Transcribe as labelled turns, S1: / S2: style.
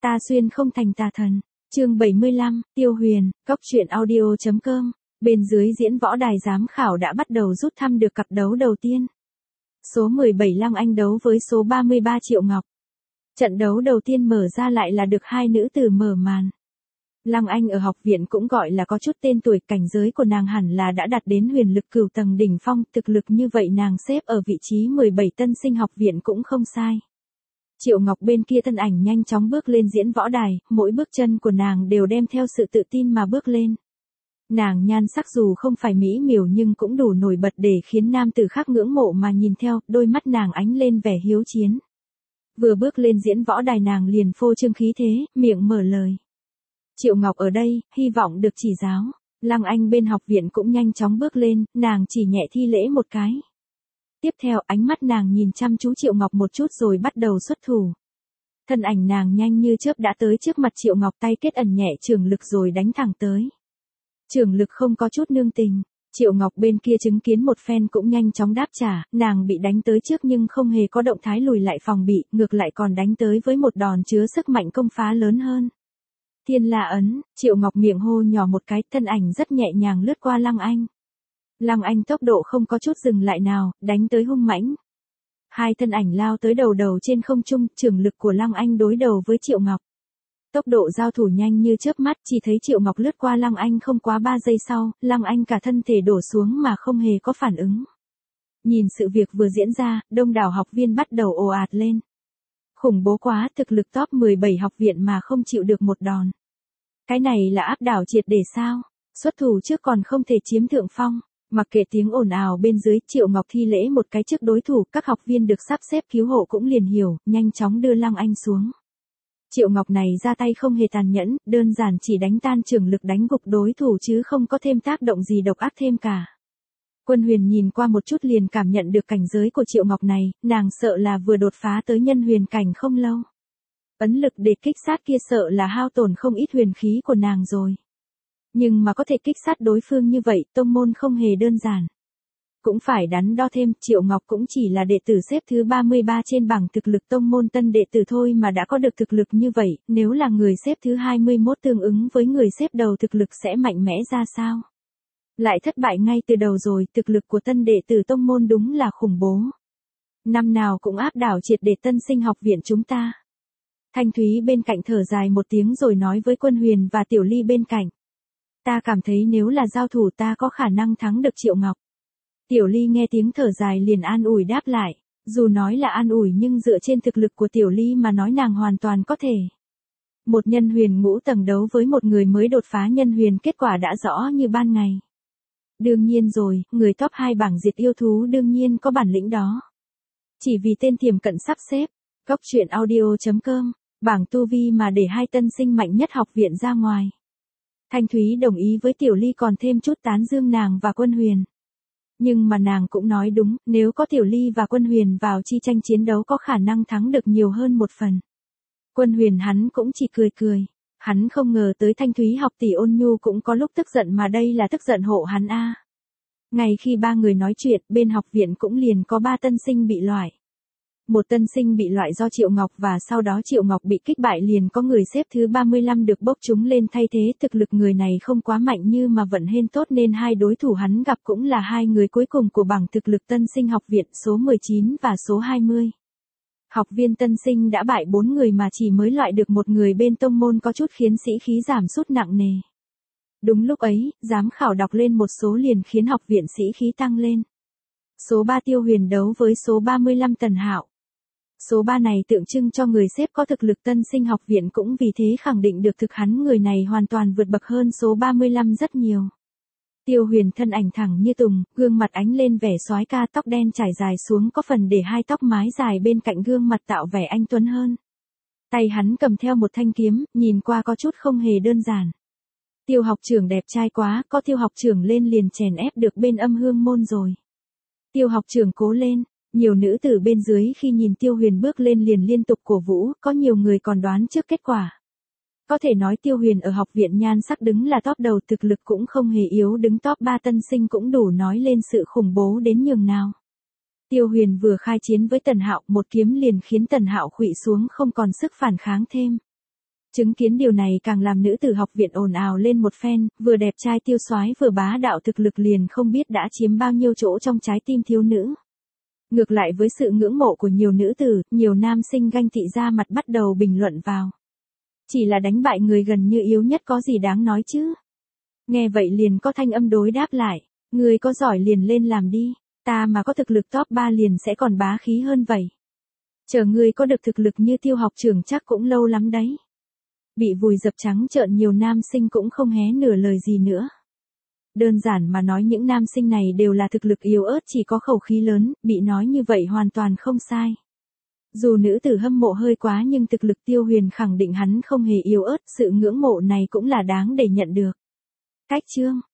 S1: Ta xuyên không thành tà thần. Chương 75, Tiêu Huyền, Cốc truyện audio.com. Bên dưới diễn võ đài giám khảo đã bắt đầu rút thăm được cặp đấu đầu tiên. Số 17 Lăng Anh đấu với số 33 Triệu Ngọc. Trận đấu đầu tiên mở ra lại là được hai nữ tử mở màn. Lăng Anh ở học viện cũng gọi là có chút tên tuổi, cảnh giới của nàng hẳn là đã đạt đến huyền lực cửu tầng đỉnh phong, thực lực như vậy nàng xếp ở vị trí 17 tân sinh học viện cũng không sai. Triệu Ngọc bên kia thân ảnh nhanh chóng bước lên diễn võ đài, mỗi bước chân của nàng đều đem theo sự tự tin mà bước lên. Nàng nhan sắc dù không phải mỹ miều nhưng cũng đủ nổi bật để khiến nam tử khác ngưỡng mộ mà nhìn theo, đôi mắt nàng ánh lên vẻ hiếu chiến. Vừa bước lên diễn võ đài nàng liền phô trương khí thế, miệng mở lời. Triệu Ngọc ở đây, hy vọng được chỉ giáo. Lăng Anh bên học viện cũng nhanh chóng bước lên, nàng chỉ nhẹ thi lễ một cái. Tiếp theo ánh mắt nàng nhìn chăm chú Triệu Ngọc một chút rồi bắt đầu xuất thủ. Thân ảnh nàng nhanh như chớp đã tới trước mặt Triệu Ngọc, tay kết ẩn nhẹ trường lực rồi đánh thẳng tới. Trường lực không có chút nương tình. Triệu Ngọc bên kia chứng kiến một phen cũng nhanh chóng đáp trả, nàng bị đánh tới trước nhưng không hề có động thái lùi lại phòng bị, ngược lại còn đánh tới với một đòn chứa sức mạnh công phá lớn hơn. Thiên La ấn, Triệu Ngọc miệng hô nhỏ một cái, thân ảnh rất nhẹ nhàng lướt qua Lăng Anh. Lăng Anh tốc độ không có chút dừng lại nào, đánh tới hung mãnh. Hai thân ảnh lao tới đầu trên không trung, trường lực của Lăng Anh đối đầu với Triệu Ngọc. Tốc độ giao thủ nhanh như chớp mắt, chỉ thấy Triệu Ngọc lướt qua Lăng Anh không quá 3 giây sau, Lăng Anh cả thân thể đổ xuống mà không hề có phản ứng. Nhìn sự việc vừa diễn ra, đông đảo học viên bắt đầu ồ ạt lên. Khủng bố quá, thực lực top 17 học viện mà không chịu được một đòn. Cái này là áp đảo triệt để sao? Xuất thủ trước còn không thể chiếm thượng phong. Mặc kệ tiếng ồn ào bên dưới, Triệu Ngọc thi lễ một cái trước đối thủ, các học viên được sắp xếp cứu hộ cũng liền hiểu, nhanh chóng đưa Lăng Anh xuống. Triệu Ngọc này ra tay không hề tàn nhẫn, đơn giản chỉ đánh tan trường lực đánh gục đối thủ chứ không có thêm tác động gì độc ác thêm cả. Quân Huyền nhìn qua một chút liền cảm nhận được cảnh giới của Triệu Ngọc này, nàng sợ là vừa đột phá tới nhân huyền cảnh không lâu. Ấn lực để kích sát kia sợ là hao tổn không ít huyền khí của nàng rồi. Nhưng mà có thể kích sát đối phương như vậy, tông môn không hề đơn giản. Cũng phải đắn đo thêm, Triệu Ngọc cũng chỉ là đệ tử xếp thứ 33 trên bảng thực lực tông môn tân đệ tử thôi mà đã có được thực lực như vậy, nếu là người xếp thứ 21 tương ứng với người xếp đầu thực lực sẽ mạnh mẽ ra sao? Lại thất bại ngay từ đầu rồi, thực lực của tân đệ tử tông môn đúng là khủng bố. Năm nào cũng áp đảo triệt để tân sinh học viện chúng ta. Thanh Thúy bên cạnh thở dài một tiếng rồi nói với Quân Huyền và Tiểu Ly bên cạnh. Ta cảm thấy nếu là giao thủ ta có khả năng thắng được Triệu Ngọc. Tiểu Ly nghe tiếng thở dài liền an ủi đáp lại, dù nói là an ủi nhưng dựa trên thực lực của Tiểu Ly mà nói nàng hoàn toàn có thể. Một nhân huyền ngũ tầng đấu với một người mới đột phá nhân huyền, kết quả đã rõ như ban ngày. Đương nhiên rồi, người top 2 bảng diệt yêu thú đương nhiên có bản lĩnh đó. Chỉ vì tên tiềm cận sắp xếp, Cốc truyện audio.com, bảng tu vi mà để hai tân sinh mạnh nhất học viện ra ngoài. Thanh Thúy đồng ý với Tiểu Ly còn thêm chút tán dương nàng và Quân Huyền. Nhưng mà nàng cũng nói đúng, nếu có Tiểu Ly và Quân Huyền vào chi tranh chiến đấu có khả năng thắng được nhiều hơn một phần. Quân Huyền hắn cũng chỉ cười cười. Hắn không ngờ tới Thanh Thúy học tỷ ôn nhu cũng có lúc tức giận mà đây là tức giận hộ hắn a. Ngay khi ba người nói chuyện, bên học viện cũng liền có 3 tân sinh bị loại. Một tân sinh bị loại do Triệu Ngọc và sau đó Triệu Ngọc bị kích bại liền có người xếp thứ 35 được bốc chúng lên thay thế, thực lực người này không quá mạnh như mà vận hên tốt nên hai đối thủ hắn gặp cũng là hai người cuối cùng của bảng thực lực tân sinh học viện, số 19 và số 20. Học viên tân sinh đã bại 4 người mà chỉ mới loại được một người bên tông môn có chút khiến sĩ khí giảm sút nặng nề. Đúng lúc ấy, giám khảo đọc lên một số liền khiến học viện sĩ khí tăng lên. Số 3 Tiêu Huyền đấu với số 35 Tần Hạo. Số 3 này tượng trưng cho người xếp có thực lực tân sinh học viện cũng vì thế khẳng định được thực hắn người này hoàn toàn vượt bậc hơn số 35 rất nhiều. Tiêu Huyền thân ảnh thẳng như tùng, gương mặt ánh lên vẻ soái ca, tóc đen trải dài xuống có phần để hai tóc mái dài bên cạnh gương mặt tạo vẻ anh tuấn hơn. Tay hắn cầm theo một thanh kiếm, nhìn qua có chút không hề đơn giản. Tiêu học trưởng đẹp trai quá, có Tiêu học trưởng lên liền chèn ép được bên âm hương môn rồi. Tiêu học trưởng cố lên. Nhiều nữ tử bên dưới khi nhìn Tiêu Huyền bước lên liền liên tục cổ vũ, có nhiều người còn đoán trước kết quả. Có thể nói Tiêu Huyền ở học viện nhan sắc đứng là top đầu, thực lực cũng không hề yếu, đứng top 3 tân sinh cũng đủ nói lên sự khủng bố đến nhường nào. Tiêu Huyền vừa khai chiến với Tần Hạo, một kiếm liền khiến Tần Hạo khuỵu xuống không còn sức phản kháng thêm. Chứng kiến điều này càng làm nữ tử học viện ồn ào lên một phen, vừa đẹp trai tiêu soái vừa bá đạo thực lực liền không biết đã chiếm bao nhiêu chỗ trong trái tim thiếu nữ. Ngược lại với sự ngưỡng mộ của nhiều nữ tử, nhiều nam sinh ganh tị ra mặt bắt đầu bình luận vào. Chỉ là đánh bại người gần như yếu nhất có gì đáng nói chứ. Nghe vậy liền có thanh âm đối đáp lại, người có giỏi liền lên làm đi, ta mà có thực lực top 3 liền sẽ còn bá khí hơn vậy. Chờ ngươi có được thực lực như Tiêu học trưởng chắc cũng lâu lắm đấy. Bị vùi dập trắng trợn nhiều nam sinh cũng không hé nửa lời gì nữa. Đơn giản mà nói những nam sinh này đều là thực lực yếu ớt chỉ có khẩu khí lớn, bị nói như vậy hoàn toàn không sai. Dù nữ tử hâm mộ hơi quá nhưng thực lực Tiêu Huyền khẳng định hắn không hề yếu ớt, sự ngưỡng mộ này cũng là đáng để nhận được. Cách chương